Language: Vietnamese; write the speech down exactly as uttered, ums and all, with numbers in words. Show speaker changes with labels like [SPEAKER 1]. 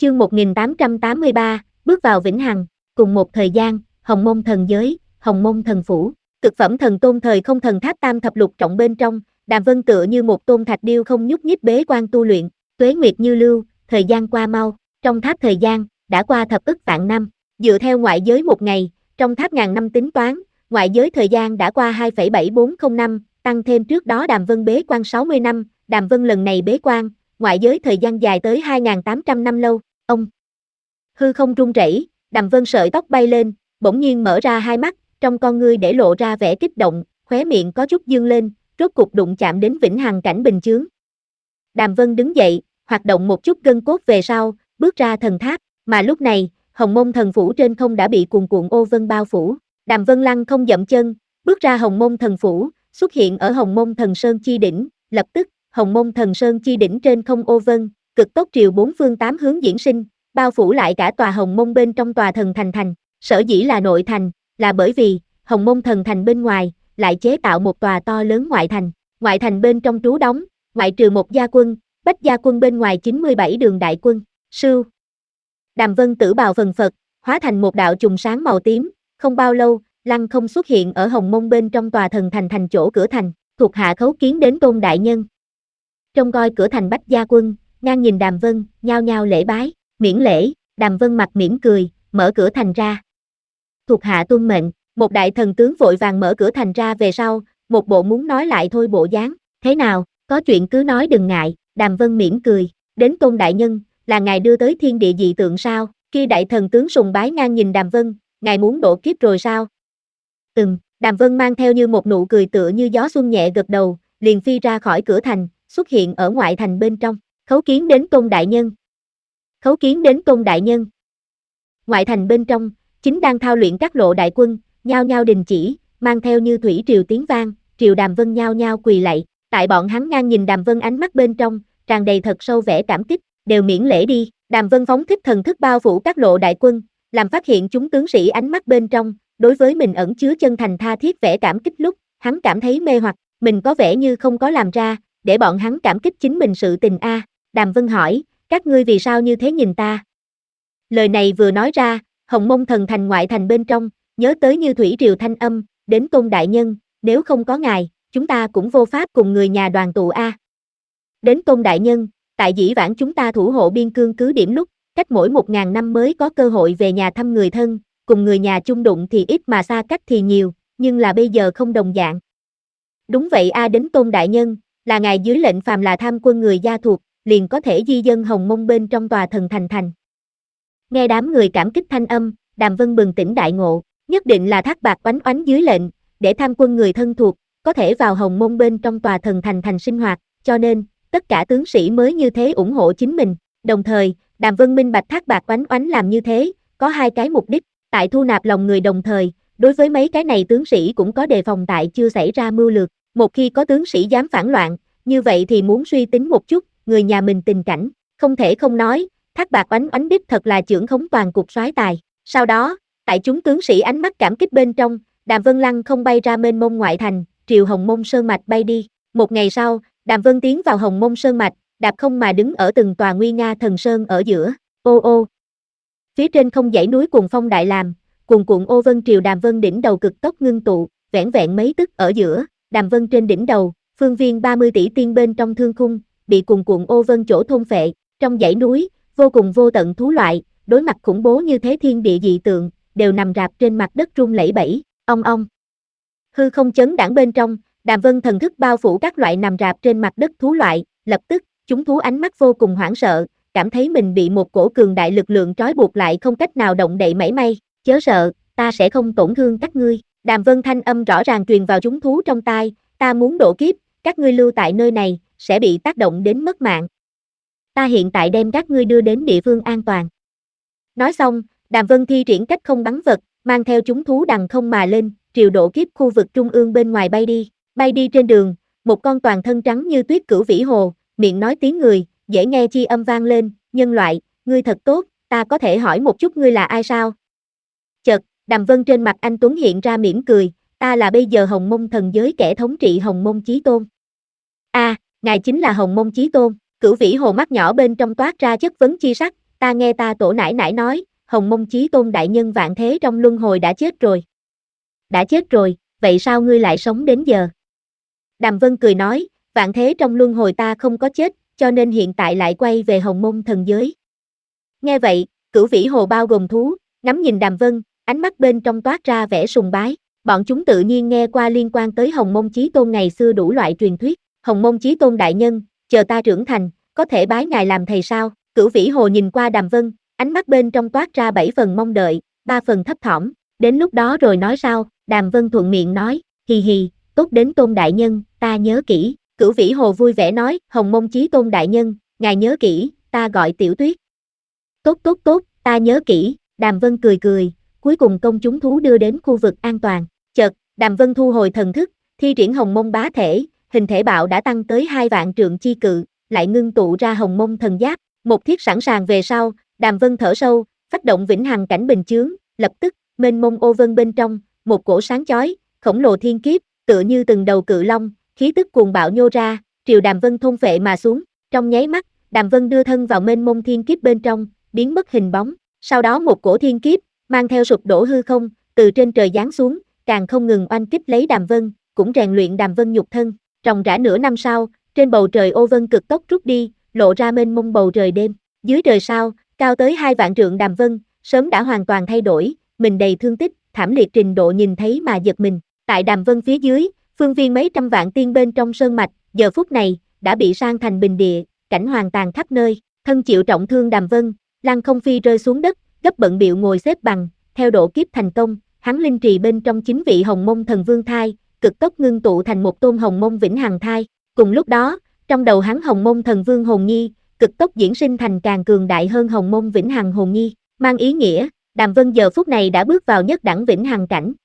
[SPEAKER 1] Chương một nghìn tám trăm tám mươi ba, bước vào vĩnh hằng. Cùng một thời gian, Hồng Môn thần giới, Hồng Môn thần phủ, cực phẩm thần tôn thời không thần tháp tam thập lục trọng bên trong, Đàm Vân tựa như một tôn thạch điêu không nhúc nhích bế quan tu luyện, tuế nguyệt như lưu, thời gian qua mau, trong tháp thời gian đã qua thập ức vạn năm, dựa theo ngoại giới một ngày, trong tháp ngàn năm tính toán, ngoại giới thời gian đã qua hai phẩy bảy bốn không năm, tăng thêm trước đó Đàm Vân bế quan sáu mươi năm, Đàm Vân lần này bế quan, ngoại giới thời gian dài tới hai nghìn tám trăm năm lâu. Ông hư không rung rẩy, Đàm Vân sợi tóc bay lên, bỗng nhiên mở ra hai mắt, trong con ngươi để lộ ra vẻ kích động, khóe miệng có chút dương lên, rốt cục đụng chạm đến vĩnh hằng cảnh bình chướng. Đàm Vân đứng dậy, hoạt động một chút gân cốt về sau, bước ra thần tháp, mà lúc này, Hồng Môn thần phủ trên không đã bị cuồn cuộn ô vân bao phủ. Đàm Vân lăng không dậm chân, bước ra Hồng Môn thần phủ, xuất hiện ở Hồng Môn thần sơn chi đỉnh, lập tức, Hồng Môn thần sơn chi đỉnh trên không ô vân, cực tốc triều bốn phương tám hướng diễn sinh, bao phủ lại cả tòa Hồng Môn bên trong tòa thần thành thành. Sở dĩ là nội thành, là bởi vì Hồng Môn thần thành bên ngoài lại chế tạo một tòa to lớn ngoại thành. Ngoại thành bên trong trú đóng, ngoại trừ một gia quân, bách gia quân bên ngoài chín mươi bảy đường đại quân. Sưu. Đàm Vân tử bào phần phật, hóa thành một đạo chùm sáng màu tím, không bao lâu, lăng không xuất hiện ở Hồng Môn bên trong tòa thần thành thành chỗ cửa thành, thuộc hạ khấu kiến đến Tôn đại nhân. Trông coi cửa thành bách gia quân, ngang nhìn Đàm Vân, nhao nhao lễ bái, miễn lễ. Đàm Vân mặt mỉm cười, mở cửa thành ra. Thuộc hạ tuân mệnh, một đại thần tướng vội vàng mở cửa thành ra về sau, một bộ muốn nói lại thôi bộ dáng. Thế nào, có chuyện cứ nói đừng ngại. Đàm Vân mỉm cười, đến Tôn đại nhân, là ngài đưa tới thiên địa dị tượng sao? Khi đại thần tướng sùng bái ngang nhìn Đàm Vân, ngài muốn độ kiếp rồi sao? Ừm, Đàm Vân mang theo như một nụ cười tựa như gió xuân nhẹ gật đầu, liền phi ra khỏi cửa thành, xuất hiện ở ngoại thành bên trong. Khấu kiến đến Tôn đại nhân. Khấu kiến đến Tôn đại nhân. Ngoại thành bên trong, chính đang thao luyện các lộ đại quân, nhao nhao đình chỉ, mang theo như thủy triều tiếng vang, triều Đàm Vân nhao nhao quỳ lạy. Tại bọn hắn ngang nhìn Đàm Vân ánh mắt bên trong, tràn đầy thật sâu vẻ cảm kích, đều miễn lễ đi. Đàm Vân phóng thích thần thức bao phủ các lộ đại quân, làm phát hiện chúng tướng sĩ ánh mắt bên trong, đối với mình ẩn chứa chân thành tha thiết vẻ cảm kích lúc, hắn cảm thấy mê hoặc, mình có vẻ như không có làm ra, để bọn hắn cảm kích chính mình sự tình a. Đàm Vân hỏi, các ngươi vì sao như thế nhìn ta? Lời này vừa nói ra, Hồng Môn thần thành ngoại thành bên trong, nhớ tới như thủy triều thanh âm, đến Tôn đại nhân, nếu không có ngài, chúng ta cũng vô pháp cùng người nhà đoàn tụ a. Đến Tôn đại nhân, tại dĩ vãng chúng ta thủ hộ biên cương cứ điểm lúc, cách mỗi một ngàn năm mới có cơ hội về nhà thăm người thân, cùng người nhà chung đụng thì ít mà xa cách thì nhiều, nhưng là bây giờ không đồng dạng. Đúng vậy a, đến Tôn đại nhân, là ngài dưới lệnh phàm là tham quân người gia thuộc, liền có thể di dân Hồng Môn bên trong tòa thần thành thành. Nghe đám người cảm kích thanh âm, Đàm Vân bừng tỉnh đại ngộ, nhất định là Thác Bạt Oánh Oánh dưới lệnh, để tham quân người thân thuộc, có thể vào Hồng Môn bên trong tòa thần thành thành sinh hoạt, cho nên, tất cả tướng sĩ mới như thế ủng hộ chính mình. Đồng thời, Đàm Vân minh bạch Thác Bạt Oánh Oánh làm như thế, có hai cái mục đích, tại thu nạp lòng người đồng thời, đối với mấy cái này tướng sĩ cũng có đề phòng tại chưa xảy ra mưu lược, một khi có tướng sĩ dám phản loạn, như vậy thì muốn suy tính một chút, người nhà mình tình cảnh, không thể không nói, Thác Bạt Oánh Oánh đích thật là chưởng khống toàn cục soái tài. Sau đó, tại chúng tướng sĩ ánh mắt cảm kích bên trong, Đàm Vân lăng không bay ra mênh mông ngoại thành, triều Hồng Môn Sơn Mạch bay đi. Một ngày sau, Đàm Vân tiến vào Hồng Môn Sơn Mạch, đạp không mà đứng ở từng tòa nguy nga thần sơn ở giữa. Ô ô. Phía trên không dãy núi cuồng phong đại làm, cuồn cuộn ô vân triều Đàm Vân đỉnh đầu cực tốc ngưng tụ, vẻn vẹn mấy tức ở giữa, Đàm Vân trên đỉnh đầu, phương viên ba mươi tỷ tiên bên trong thương khung, bị cuồn cuộn ô vân chỗ thôn phệ, trong dãy núi, vô cùng vô tận thú loại, đối mặt khủng bố như thế thiên địa dị tượng, đều nằm rạp trên mặt đất rung lẩy bẩy, ong ong. Hư không chấn đãng bên trong, Đàm Vân thần thức bao phủ các loại nằm rạp trên mặt đất thú loại, lập tức, chúng thú ánh mắt vô cùng hoảng sợ, cảm thấy mình bị một cổ cường đại lực lượng trói buộc lại không cách nào động đậy mảy may, chớ sợ, ta sẽ không tổn thương các ngươi. Đàm Vân thanh âm rõ ràng truyền vào chúng thú trong tai, ta muốn độ kiếp, các ngươi lưu tại nơi này, sẽ bị tác động đến mất mạng. Ta hiện tại đem các ngươi đưa đến địa phương an toàn. Nói xong, Đàm Vân thi triển cách không bắn vật, mang theo chúng thú đằng không mà lên, triều độ kiếp khu vực trung ương bên ngoài bay đi. Bay đi trên đường, một con toàn thân trắng như tuyết cửu vĩ hồ, miệng nói tiếng người, dễ nghe chi âm vang lên, nhân loại, ngươi thật tốt, ta có thể hỏi một chút ngươi là ai sao? Chợt, Đàm Vân trên mặt anh Tuấn hiện ra mỉm cười, ta là bây giờ Hồng Môn thần giới kẻ thống trị Hồng Môn Chí Tôn. A, à, ngài chính là Hồng Môn Chí Tôn. Cửu vĩ hồ mắt nhỏ bên trong toát ra chất vấn chi sắc, ta nghe ta tổ nải nải nói, Hồng Mông Chí Tôn đại nhân vạn thế trong luân hồi đã chết rồi. Đã chết rồi, vậy sao ngươi lại sống đến giờ? Đàm Vân cười nói, vạn thế trong luân hồi ta không có chết, cho nên hiện tại lại quay về Hồng Mông thần giới. Nghe vậy, Cửu Vĩ Hồ bao gồm thú, ngắm nhìn Đàm Vân, ánh mắt bên trong toát ra vẻ sùng bái. Bọn chúng tự nhiên nghe qua liên quan tới Hồng Mông Chí Tôn ngày xưa đủ loại truyền thuyết. Hồng Mông Chí Tôn đại nhân, chờ ta trưởng thành, có thể bái ngài làm thầy sao? Cửu Vĩ Hồ nhìn qua Đàm Vân, ánh mắt bên trong toát ra bảy phần mong đợi, ba phần thấp thỏm. Đến lúc đó rồi nói sao? Đàm Vân thuận miệng nói, hì hì, tốt đến Tôn đại nhân, ta nhớ kỹ. Cửu Vĩ Hồ vui vẻ nói, Hồng Mông Chí Tôn đại nhân, ngài nhớ kỹ, ta gọi Tiểu Tuyết. Tốt tốt tốt, ta nhớ kỹ. Đàm Vân cười cười, cuối cùng công chúng thú đưa đến khu vực an toàn. Chợt, Đàm Vân thu hồi thần thức, thi triển Hồng Mông bá thể, hình thể bạo đã tăng tới hai vạn trượng chi cự, lại ngưng tụ ra Hồng Mông thần giáp. Một thiết sẵn sàng về sau, Đàm Vân thở sâu, phát động vĩnh hằng cảnh bình chướng, lập tức, mênh mông ô vân bên trong, một cổ sáng chói, khổng lồ thiên kiếp, tựa như từng đầu cự long, khí tức cuồng bạo nhô ra, triều Đàm Vân thôn phệ mà xuống. Trong nháy mắt, Đàm Vân đưa thân vào mênh mông thiên kiếp bên trong, biến mất hình bóng. Sau đó một cổ thiên kiếp, mang theo sụp đổ hư không, từ trên trời giáng xuống, càng không ngừng oanh kích lấy Đàm Vân, cũng rèn luyện Đàm Vân nhục thân. Ròng rã nửa năm sau, trên bầu trời ô vân cực tốc rút đi, lộ ra mênh mông bầu trời đêm. Dưới trời sao, cao tới hai vạn trượng Đàm Vân, sớm đã hoàn toàn thay đổi, mình đầy thương tích, thảm liệt trình độ nhìn thấy mà giật mình. Tại Đàm Vân phía dưới, phương viên mấy trăm vạn tiên bên trong sơn mạch, giờ phút này, đã bị san thành bình địa, cảnh hoàng tàn khắp nơi. Thân chịu trọng thương Đàm Vân, lăng không phi rơi xuống đất, gấp bận bịu ngồi xếp bằng, theo độ kiếp thành công, hắn linh trì bên trong chính vị Hồng Mông thần vương thai, cực tốc ngưng tụ thành một tôn Hồng Mông vĩnh hằng thai. Cùng lúc đó, trong đầu hắn Hồng Mông thần vương hồn nhi, cực tốc diễn sinh thành càng cường đại hơn Hồng Mông vĩnh hằng hồn nhi, mang ý nghĩa, Đàm Vân giờ phút này đã bước vào nhất đẳng vĩnh hằng cảnh.